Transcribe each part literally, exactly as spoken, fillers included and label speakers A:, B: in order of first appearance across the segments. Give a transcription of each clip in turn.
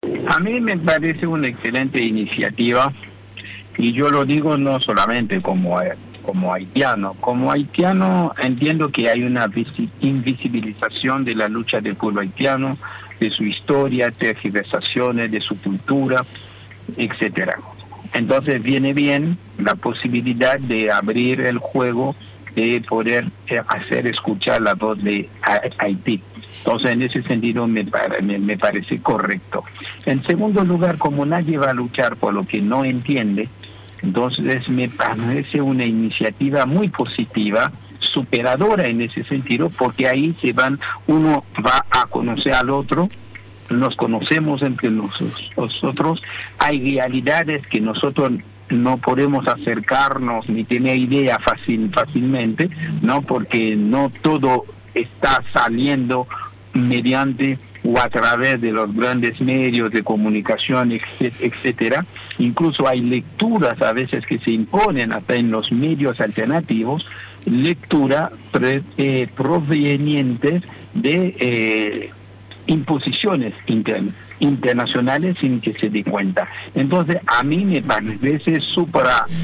A: A mí me parece una excelente iniciativa y yo lo digo no solamente como, como haitiano. Como haitiano entiendo que hay una invisibilización de la lucha del pueblo haitiano, de su historia, tergiversaciones, de su cultura, etcétera. Entonces viene bien la posibilidad de abrir el juego, de poder hacer escuchar la voz de Haití. Entonces, en ese sentido me, me, me parece correcto. En segundo lugar, como nadie va a luchar por lo que no entiende, entonces me parece una iniciativa muy positiva, superadora en ese sentido, porque ahí se van, uno va a conocer al otro, nos conocemos entre nosotros, hay realidades que nosotros no podemos acercarnos ni tener idea fácil, fácilmente, ¿no? Porque no todo está saliendo mediante o a través de los grandes medios de comunicación, etcétera. Incluso hay lecturas a veces que se imponen hasta en los medios alternativos, lectura pre, eh, provenientes de eh, imposiciones internas internacionales sin que se dé cuenta. Entonces, a mí me parece súper,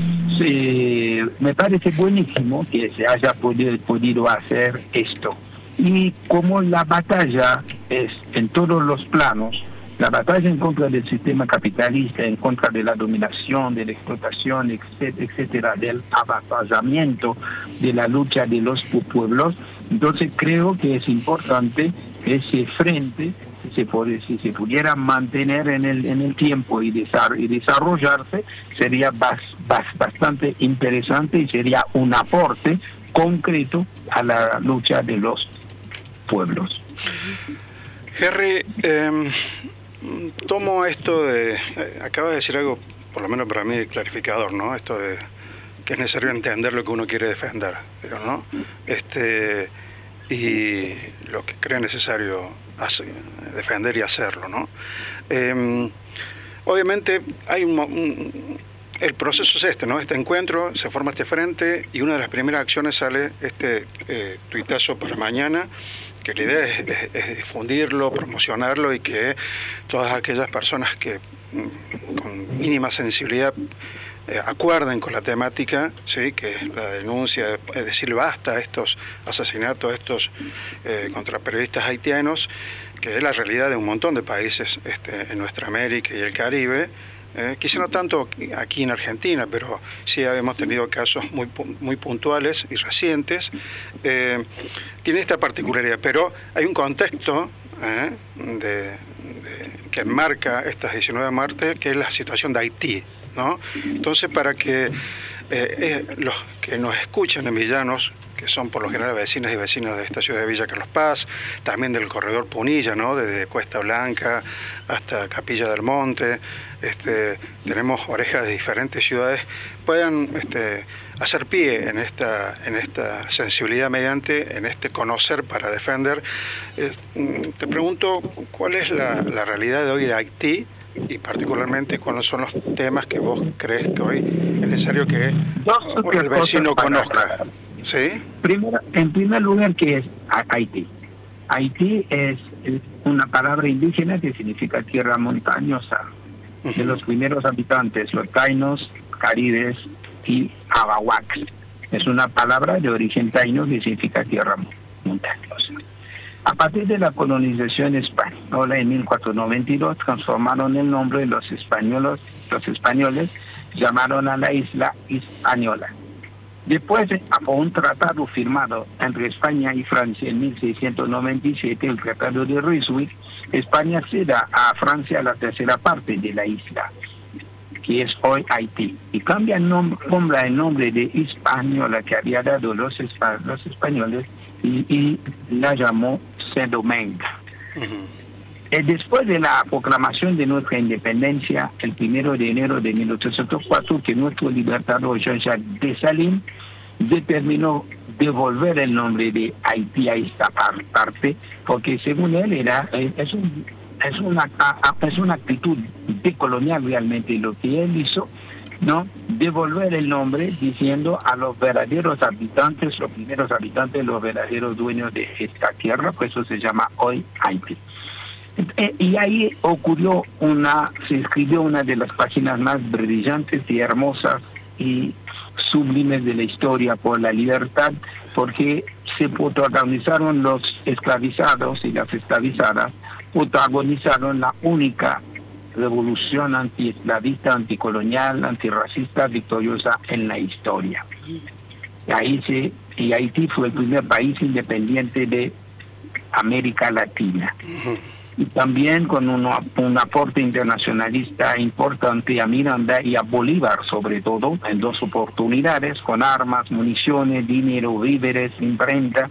A: eh, me parece buenísimo que se haya podido, podido hacer esto. Y como la batalla es en todos los planos, la batalla en contra del sistema capitalista, en contra de la dominación, de la explotación, etcétera, del avasallamiento, de la lucha de los pueblos, entonces creo que es importante ese frente, si se, puede, si se pudiera mantener en el en el tiempo y, desar, y desarrollarse, sería bas, bas, bastante interesante y sería un aporte concreto a la lucha de los pueblos.
B: Henry, eh, tomo esto de, eh, acaba de decir algo, por lo menos para mí, clarificador, ¿no? Esto de que es necesario entender lo que uno quiere defender, digo, ¿no? Este, y lo que cree necesario hacer, defender y hacerlo, ¿no? Eh, obviamente hay un, un el proceso es este, ¿no? Este encuentro, se forma este frente y una de las primeras acciones sale este eh, tuitazo para mañana, que la idea es, es, es difundirlo, promocionarlo y que todas aquellas personas que mm, con mínima sensibilidad eh, acuerden con la temática, ¿sí? Que es la denuncia, es decir, basta a estos asesinatos, estos eh, contra periodistas haitianos, que es la realidad de un montón de países este, en nuestra América y el Caribe. Eh, quizá no tanto aquí en Argentina, pero sí hemos tenido casos muy muy puntuales y recientes. Eh, tiene esta particularidad, pero hay un contexto eh, de, de, que enmarca estas diecinueve de marzo, que es la situación de Haití, ¿no? Entonces, para que eh, eh, los que nos escuchan en Villanos, que son por lo general vecinas y vecinos de esta ciudad de Villa Carlos Paz, también del corredor Punilla, ¿no? Desde Cuesta Blanca hasta Capilla del Monte, este, tenemos orejas de diferentes ciudades, puedan este, hacer pie en esta, en esta sensibilidad mediante, en este conocer para defender. Eh, te pregunto, ¿cuál es la, la realidad de hoy de Haití? Y particularmente cuáles son los temas que vos crees que hoy es necesario que el vecino conozca. ¿Sí?
A: Primero, en primer lugar, ¿qué es Haití? Haití es una palabra indígena que significa tierra montañosa. Uh-huh. De los primeros habitantes, los tainos, caribes y arawaks. Es una palabra de origen taino que significa tierra montañosa. A partir de la colonización española en mil cuatrocientos noventa y dos, transformaron el nombre de los españoles, los españoles llamaron a la isla Hispaniola. Después, por un tratado firmado entre España y Francia en mil seiscientos noventa y siete, el Tratado de Ryswick, España ceda a Francia la tercera parte de la isla, que es hoy Haití, y cambia el nombre, cambia el nombre de Hispaniola que había dado los, los españoles y, y la llamó Saint-Domingue. Uh-huh. Después de la proclamación de nuestra independencia, el primero de enero de mil ochocientos cuatro, que nuestro libertador Jean-Jacques Dessalines determinó devolver el nombre de Haití a esta parte, porque según él era es, un, es, una, es una actitud decolonial realmente lo que él hizo, ¿no? Devolver el nombre diciendo a los verdaderos habitantes, los primeros habitantes, los verdaderos dueños de esta tierra, pues eso se llama hoy Haití. Y ahí ocurrió una, se escribió una de las páginas más brillantes y hermosas y sublimes de la historia por la libertad, porque se protagonizaron los esclavizados y las esclavizadas, protagonizaron la única revolución antiesclavista, anticolonial, antirracista victoriosa en la historia. Y, ahí se, y Haití fue el primer país independiente de América Latina. Y también con un, un aporte internacionalista importante a Miranda y a Bolívar, sobre todo, en dos oportunidades, con armas, municiones, dinero, víveres, imprenta,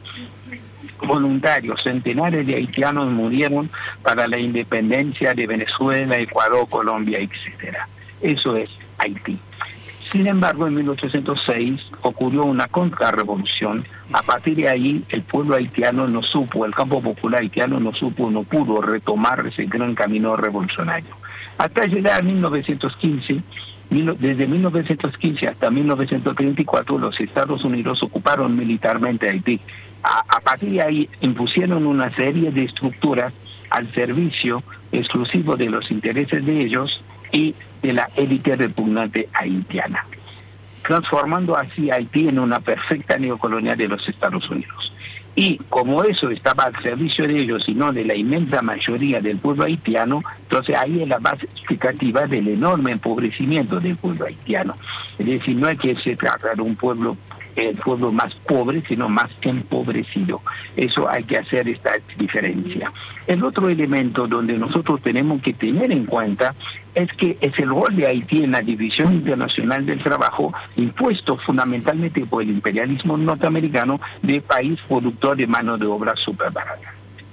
A: voluntarios. Centenares de haitianos murieron para la independencia de Venezuela, Ecuador, Colombia, etcétera. Eso es Haití. Sin embargo, en mil ochocientos seis ocurrió una contrarrevolución. A partir de ahí, el pueblo haitiano no supo, el campo popular haitiano no supo, no pudo retomar ese gran camino revolucionario. Hasta llegar a mil novecientos quince, desde mil novecientos quince hasta mil novecientos treinta y cuatro, los Estados Unidos ocuparon militarmente Haití. A, a partir de ahí, impusieron una serie de estructuras al servicio exclusivo de los intereses de ellos y de la élite repugnante haitiana, transformando así Haití en una perfecta neocolonia de los Estados Unidos. Y como eso estaba al servicio de ellos y no de la inmensa mayoría del pueblo haitiano, entonces ahí es la base explicativa del enorme empobrecimiento del pueblo haitiano. Es decir, no es que se trata de un pueblo el pueblo más pobre, sino más empobrecido. Eso hay que hacer esta diferencia. El otro elemento donde nosotros tenemos que tener en cuenta es que es el rol de Haití en la División Internacional del Trabajo, impuesto fundamentalmente por el imperialismo norteamericano, de país productor de mano de obra superbarata.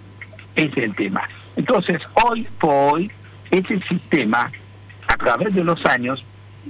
A: Ese es el tema. Entonces, hoy por hoy, ese sistema, a través de los años,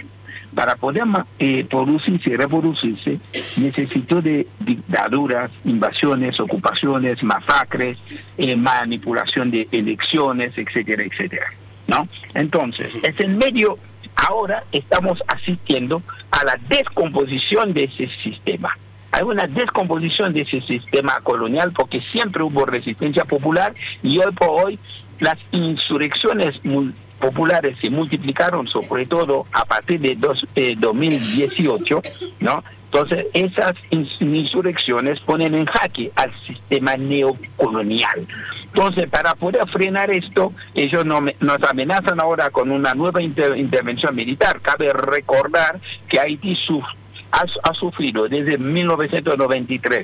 A: para poder eh, producirse y reproducirse, necesitó de dictaduras, invasiones, ocupaciones, masacres, eh, manipulación de elecciones, etcétera, etcétera, ¿no? Entonces, es en medio, ahora estamos asistiendo a la descomposición de ese sistema. Hay una descomposición de ese sistema colonial porque siempre hubo resistencia popular y hoy por hoy las insurrecciones populares se multiplicaron, sobre todo a partir de dos, eh, dos mil dieciocho, ¿no? Entonces, esas insurrecciones ponen en jaque al sistema neocolonial. Entonces, para poder frenar esto, ellos no, nos amenazan ahora con una nueva inter, intervención militar. Cabe recordar que Haití su, ha, ha sufrido desde mil novecientos noventa y tres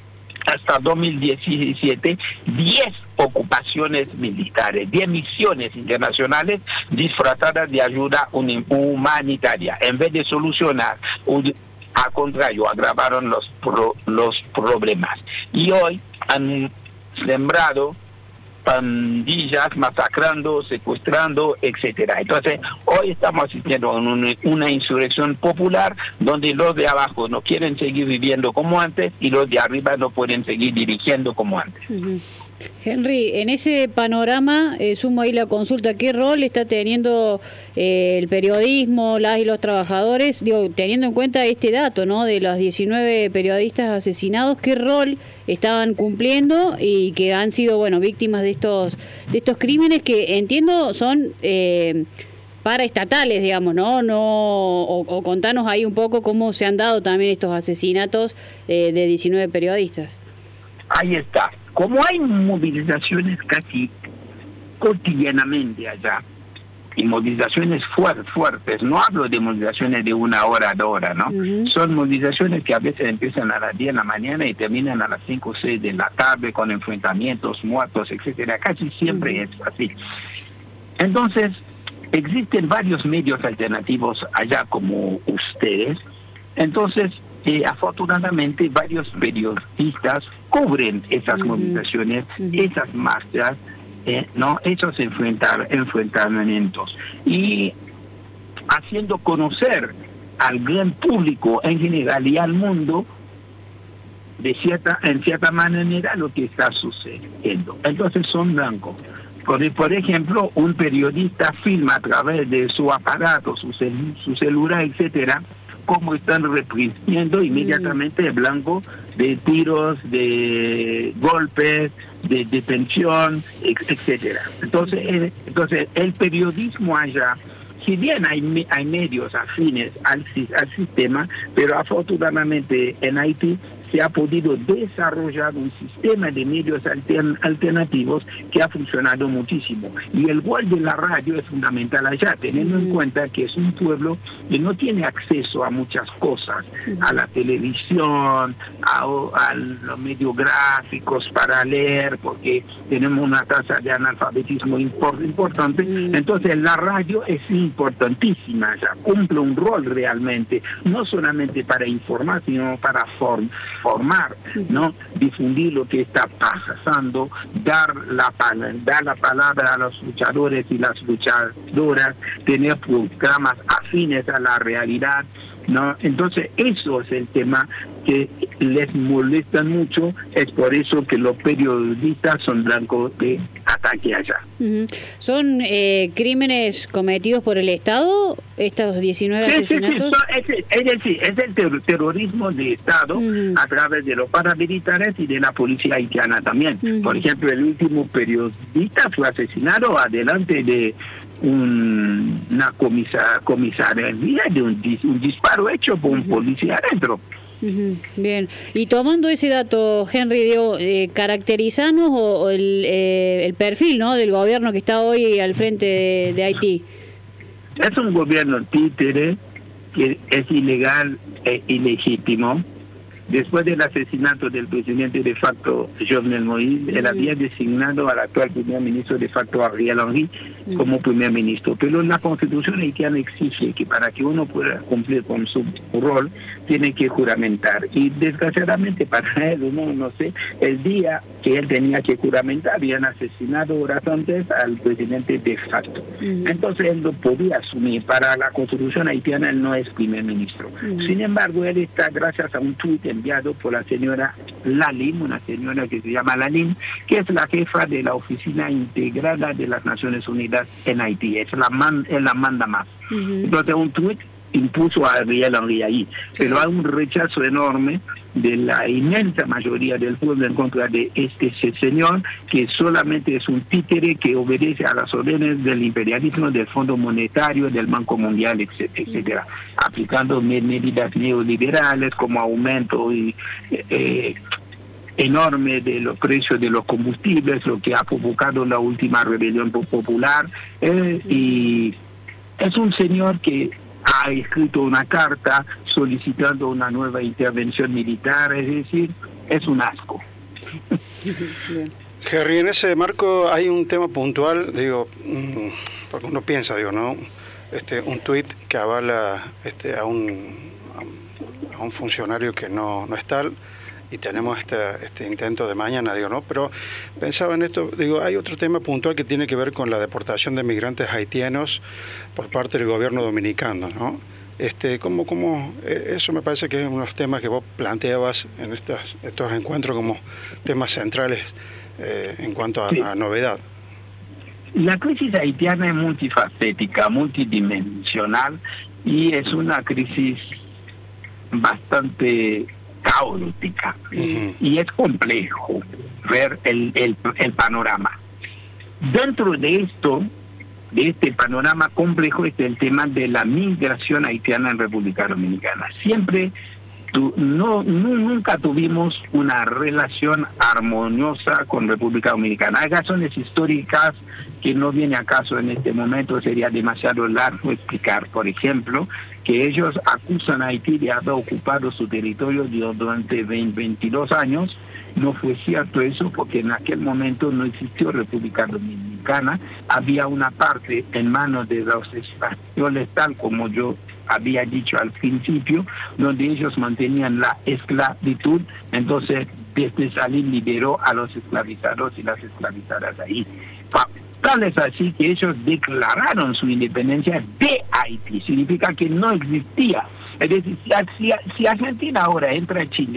A: hasta dos mil diecisiete, diez ocupaciones militares, diez misiones internacionales disfrazadas de ayuda humanitaria. En vez de solucionar, al contrario, agravaron los, pro, los problemas. Y hoy han sembrado pandillas masacrando, secuestrando, etcétera. Entonces, hoy estamos asistiendo a una, una insurrección popular donde los de abajo no quieren seguir viviendo como antes y los de arriba no pueden seguir dirigiendo como antes.
C: Uh-huh. Henry, en ese panorama, eh, sumo ahí la consulta, ¿qué rol está teniendo eh, el periodismo, las y los trabajadores? Digo, teniendo en cuenta este dato, ¿no?, de los diecinueve periodistas asesinados, ¿qué rol estaban cumpliendo y que han sido, bueno, víctimas de estos de estos crímenes que entiendo son eh, paraestatales, digamos, ¿no? no o, o contanos ahí un poco cómo se han dado también estos asesinatos eh, de diecinueve periodistas.
A: Ahí está. Como hay movilizaciones casi cotidianamente allá, y movilizaciones fuertes, fuertes, no hablo de movilizaciones de una hora a dos horas, ¿no? Uh-huh. Son movilizaciones que a veces empiezan a las diez de la mañana y terminan a las cinco o seis de la tarde con enfrentamientos, muertos, etcétera. Casi siempre uh-huh. es así. Entonces, existen varios medios alternativos allá como ustedes. Entonces, Eh, afortunadamente varios periodistas cubren esas uh-huh. movilizaciones, uh-huh. esas marchas, eh, no esos enfrentar, enfrentamientos y haciendo conocer al gran público en general y al mundo de cierta en cierta manera lo que está sucediendo. Entonces son blancos. Por, por ejemplo, un periodista filma a través de su aparato, su, cel, su celular, etcétera, cómo están reprimiendo inmediatamente el blanco de tiros, de golpes, de detención, etcétera. Entonces, eh, entonces el periodismo allá, si bien hay, hay medios afines al, al sistema, pero afortunadamente en Haití se ha podido desarrollar un sistema de medios altern, alternativos que ha funcionado muchísimo. Y el rol de la radio es fundamental allá, teniendo en cuenta que es un pueblo que no tiene acceso a muchas cosas, a la televisión, a, a los medios gráficos para leer, porque tenemos una tasa de analfabetismo import, importante. Entonces la radio es importantísima allá, cumple un rol realmente, no solamente para informar, sino para formar. formar, ¿no? Difundir lo que está pasando, dar la, dar la palabra a los luchadores y las luchadoras, tener programas afines a la realidad, ¿no? Entonces eso es el tema que les molesta mucho, es por eso que los periodistas son blancos de ataque allá.
C: Uh-huh. ¿Son eh, crímenes cometidos por el Estado, estos diecinueve
A: sí,
C: asesinatos?
A: Sí, sí, es, es decir, es el ter terrorismo de Estado uh-huh. a través de los paramilitares y de la policía haitiana también. Uh-huh. Por ejemplo, el último periodista fue asesinado adelante de un, una comisa, comisaría, de un, un disparo hecho por uh-huh. un policía adentro.
C: Uh-huh. Bien, y tomando ese dato, Henry, digo, eh, caracterizanos o, o el, eh, el perfil, ¿no?, del gobierno que está hoy al frente de, de Haití.
A: Es un gobierno títere que es ilegal e ilegítimo. Después del asesinato del presidente de facto Jovenel Moïse, mm. él había designado al actual primer ministro de facto Ariel Henry mm. como primer ministro. Pero la constitución haitiana exige que para que uno pueda cumplir con su rol, tiene que juramentar. Y desgraciadamente para él, no, no sé, el día que él tenía que juramentar, habían asesinado horas antes al presidente de facto. Mm. Entonces él no podía asumir. Para la constitución haitiana él no es primer ministro. Mm. Sin embargo, él está gracias a un tuit enviado por la señora Lalim, una señora que se llama Lalim, que es la jefa de la Oficina Integrada de las Naciones Unidas en Haití. Es la, man, es la manda más. Uh-huh. Entonces un tuit impuso a Ariel Henry ahí, sí. Pero hay un rechazo enorme de la inmensa mayoría del pueblo en contra de este señor, que solamente es un títere que obedece a las órdenes del imperialismo, del Fondo Monetario, del Banco Mundial, etcétera, aplicando medidas neoliberales como aumento y, eh, enorme de los precios de los combustibles, lo que ha provocado la última rebelión popular, eh, y es un señor que ha escrito una carta solicitando una nueva intervención militar, es decir, es un asco.
B: Henry, en ese marco hay un tema puntual, digo, porque uno piensa, digo, ¿no? Este, un tuit que avala este, a un a un funcionario que no, no es tal, y tenemos este, este intento de mañana, digo, ¿no? Pero pensaba en esto, digo, hay otro tema puntual que tiene que ver con la deportación de migrantes haitianos por parte del gobierno dominicano, ¿no? Este, ¿cómo, cómo, eso me parece que es uno de los temas que vos planteabas en estas, estos encuentros como temas centrales eh, en cuanto a, sí. a novedad.
A: La crisis haitiana es multifacética, multidimensional, y es una crisis bastante caótica, uh-huh. y es complejo ver el, el, el panorama. Dentro de esto, de este panorama complejo, es el tema de la migración haitiana en República Dominicana. Siempre, tu, no, no nunca tuvimos una relación armoniosa con República Dominicana. Hay razones históricas que no viene a caso en este momento, sería demasiado largo explicar. Por ejemplo, que ellos acusan a Haití de haber ocupado su territorio durante veinte, veintidós años. No fue cierto eso, porque en aquel momento no existió República Dominicana. Había una parte en manos de los españoles, tal como yo había dicho al principio, donde ellos mantenían la esclavitud. Entonces, desde Salim liberó a los esclavizados y las esclavizadas ahí. Tal es así que ellos declararon su independencia de Haití. Significa que no existía. Es decir, si, si Argentina ahora entra a Chile,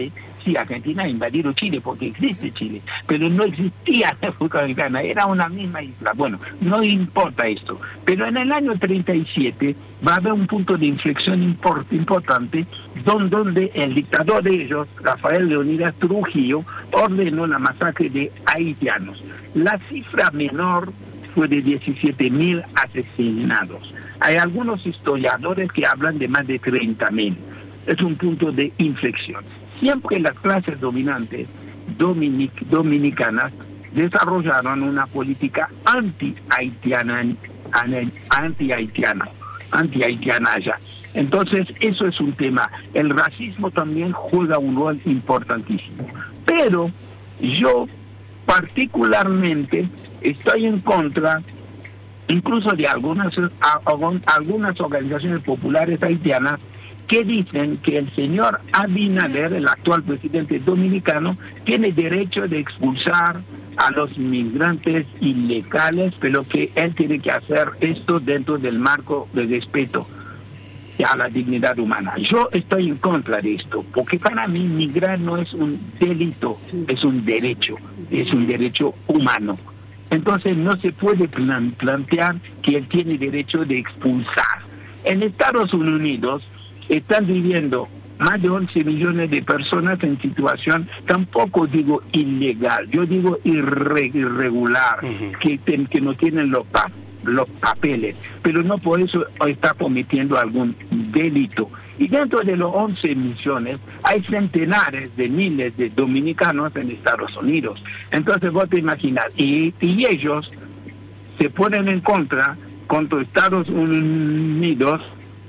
A: sí, Argentina ha invadido Chile porque existe Chile, pero no existía la República Dominicana, era una misma isla. Bueno, no importa esto, pero en el año treinta y siete va a haber un punto de inflexión import, importante donde, donde el dictador de ellos, Rafael Leónidas Trujillo, ordenó la masacre de haitianos. La cifra menor fue de diecisiete mil asesinados. Hay algunos historiadores que hablan de más de treinta mil. Es un punto de inflexión. Siempre las clases dominantes dominic, dominicanas desarrollaron una política anti-haitiana, anti-haitiana, anti-haitiana allá. Entonces, eso es un tema. El racismo también juega un rol importantísimo. Pero yo particularmente estoy en contra incluso de algunas, algunas organizaciones populares haitianas que dicen que el señor Abinader, el actual presidente dominicano, tiene derecho de expulsar a los inmigrantes ilegales, pero que él tiene que hacer esto dentro del marco de respeto a la dignidad humana. Yo estoy en contra de esto, porque para mí migrar no es un delito, es un derecho, es un derecho humano. Entonces no se puede plan, plantear que él tiene derecho de expulsar. En Estados Unidos están viviendo más de once millones de personas en situación, tampoco digo ilegal, yo digo irre, irregular, uh-huh. que, ten, que no tienen los, pa, los papeles, pero no por eso está cometiendo algún delito. Y dentro de los once millones hay centenares de miles de dominicanos en Estados Unidos. Entonces vos te imaginas, y, y ellos se ponen en contra contra Estados Unidos,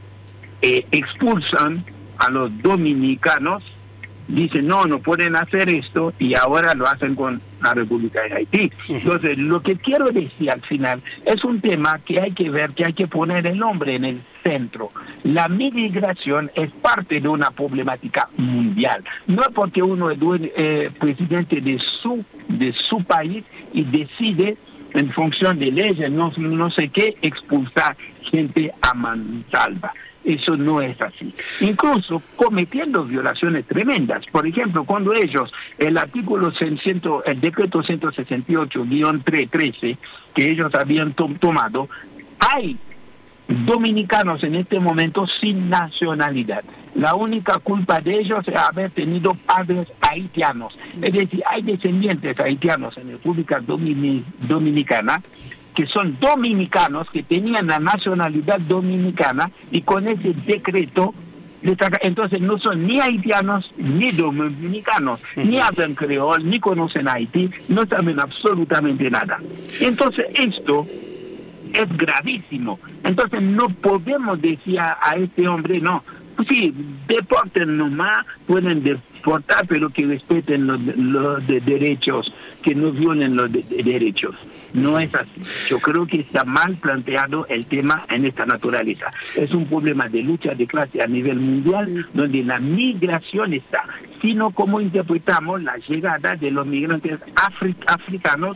A: eh, expulsan a los dominicanos, dicen no, no pueden hacer esto, y ahora lo hacen con la República de Haití. Entonces, lo que quiero decir al final es un tema que hay que ver, que hay que poner el hombre en el centro. La migración es parte de una problemática mundial. No es porque uno es eh, presidente de su, de su país y decide en función de leyes, no, no sé qué, expulsar gente a mansalva. Eso no es así. Incluso cometiendo violaciones tremendas. Por ejemplo, cuando ellos, el artículo seiscientos, el decreto ciento sesenta y ocho guión trece, que ellos habían to tomado, hay dominicanos en este momento sin nacionalidad. La única culpa de ellos es haber tenido padres haitianos. Es decir, hay descendientes haitianos en la República Domini Dominicana que son dominicanos, que tenían la nacionalidad dominicana, y con ese decreto, entonces no son ni haitianos ni dominicanos, uh-huh. ni hablan creol, ni conocen Haití, no saben absolutamente nada. Entonces esto es gravísimo. Entonces no podemos decir a, a este hombre, no, pues sí, deporten nomás, pueden deportar, pero que respeten los, los de derechos, que no violen los de, de derechos. No es así. Yo creo que está mal planteado el tema en esta naturaleza. Es un problema de lucha de clase a nivel mundial, donde la migración está, sino cómo interpretamos la llegada de los migrantes afri africanos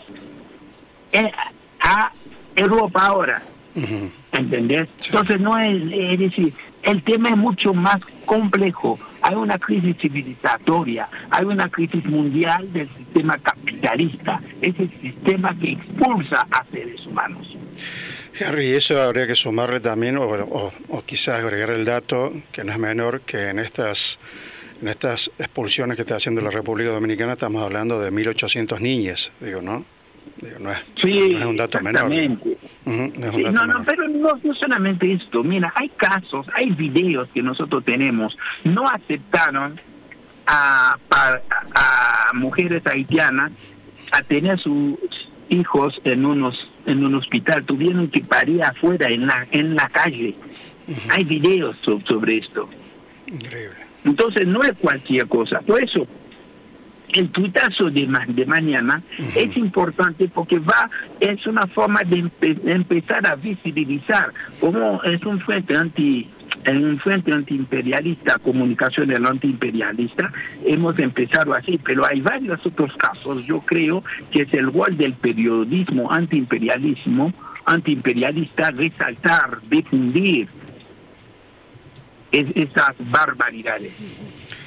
A: a Europa ahora. Uh-huh. ¿Entendés? Sí. Entonces no es, es decir, el tema es mucho más complejo. Hay una crisis civilizatoria, hay una crisis mundial del sistema capitalista, ese sistema que expulsa a seres humanos.
B: Henry, eso habría que sumarle también, o, o, o quizás agregar el dato, que no es menor, que en estas, en estas expulsiones que está haciendo la República Dominicana estamos hablando de mil ochocientos niñas, digo, ¿no? Digo, no, es,
A: sí,
B: no es un dato menor. Uh-huh, no, es un
A: sí,
B: dato
A: no,
B: menor.
A: no, pero no, no solamente esto. Mira, hay casos, hay videos que nosotros tenemos. No aceptaron a, a, a mujeres haitianas a tener sus hijos en unos en un hospital. Tuvieron que parir afuera, en la, en la calle. Uh-huh. Hay videos sobre, sobre esto.
B: Increíble.
A: Entonces, no es cualquier cosa. Por eso, el tuitazo de, ma de mañana uh-huh. es importante porque va es una forma de, empe de empezar a visibilizar cómo es un frente anti un frente antiimperialista, comunicación del antiimperialista, hemos empezado así, pero hay varios otros casos. Yo creo que es el rol del periodismo antiimperialismo, antiimperialista, resaltar, difundir es, esas barbaridades.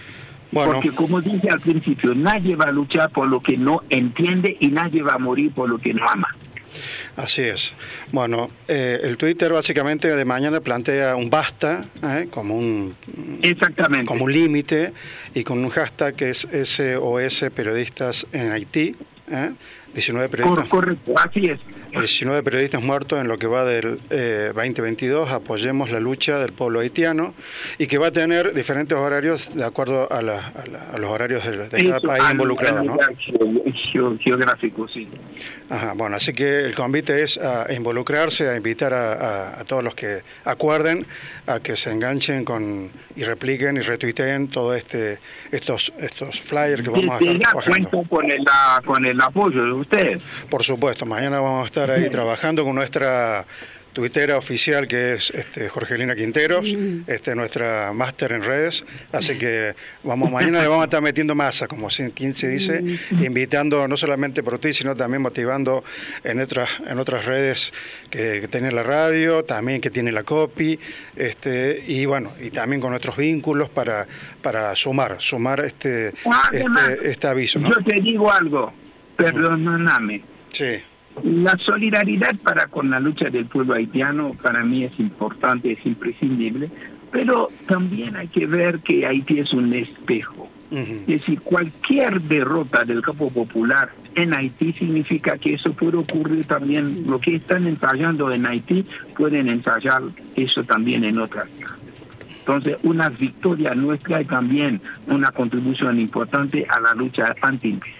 B: Bueno.
A: Porque como dije al principio, nadie va a luchar por lo que no entiende y nadie va a morir por lo que no ama.
B: Así es. Bueno, eh, el Twitter básicamente de mañana plantea un basta, ¿eh? como un
A: Exactamente.
B: como un límite, y con un hashtag que es S O S Periodistas en Haití. ¿eh? diecinueve periodistas.
A: Correcto, así es.
B: diecinueve periodistas muertos en lo que va del eh, veinte veintidós, apoyemos la lucha del pueblo haitiano, y que va a tener diferentes horarios de acuerdo a, la, a, la, a los horarios de, de cada
A: Eso,
B: país
A: al,
B: involucrado,
A: al
B: ¿no?
A: Geo, geográfico, sí.
B: Ajá, bueno, así que el convite es a involucrarse, a invitar a, a, a todos los que acuerden a que se enganchen con y repliquen y retuiteen todos este, estos estos flyers que vamos a estar trabajando.
A: Cuento con el, con el apoyo de ustedes.
B: Por supuesto, mañana vamos a estar ahí trabajando con nuestra tuitera oficial, que es este, Jorgelina Quinteros, este, nuestra máster en redes, así que vamos mañana le vamos a estar metiendo masa, como quien se dice, invitando no solamente por ti, sino también motivando en otras en otras redes que, que tiene la radio, también que tiene la copy, este, y bueno, y también con nuestros vínculos para para sumar, sumar este,
A: Además,
B: este, este aviso, ¿no?
A: Yo te digo algo, perdóname.
B: Sí.
A: La solidaridad para con la lucha del pueblo haitiano para mí es importante, es imprescindible, pero también hay que ver que Haití es un espejo. Uh-huh. Es decir, cualquier derrota del campo popular en Haití significa que eso puede ocurrir también, lo que están ensayando en Haití, pueden ensayar eso también en otras. Entonces, una victoria nuestra y también una contribución importante a la lucha anti-imperialista.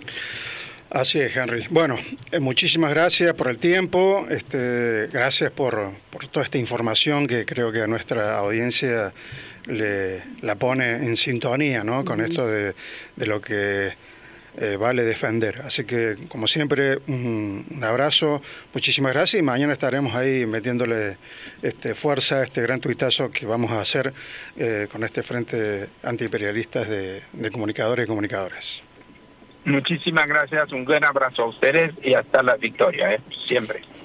B: Así es, Henry. Bueno, eh, muchísimas gracias por el tiempo, este, gracias por, por toda esta información que creo que a nuestra audiencia le, la pone en sintonía, ¿no? Con esto de, de lo que eh, vale defender. Así que, como siempre, un, un abrazo, muchísimas gracias, y mañana estaremos ahí metiéndole este, fuerza a este gran tuitazo que vamos a hacer eh, con este Frente Antiimperialistas de, de Comunicadores y Comunicadores.
A: Muchísimas gracias, un gran abrazo a ustedes y hasta la victoria, ¿eh? Siempre.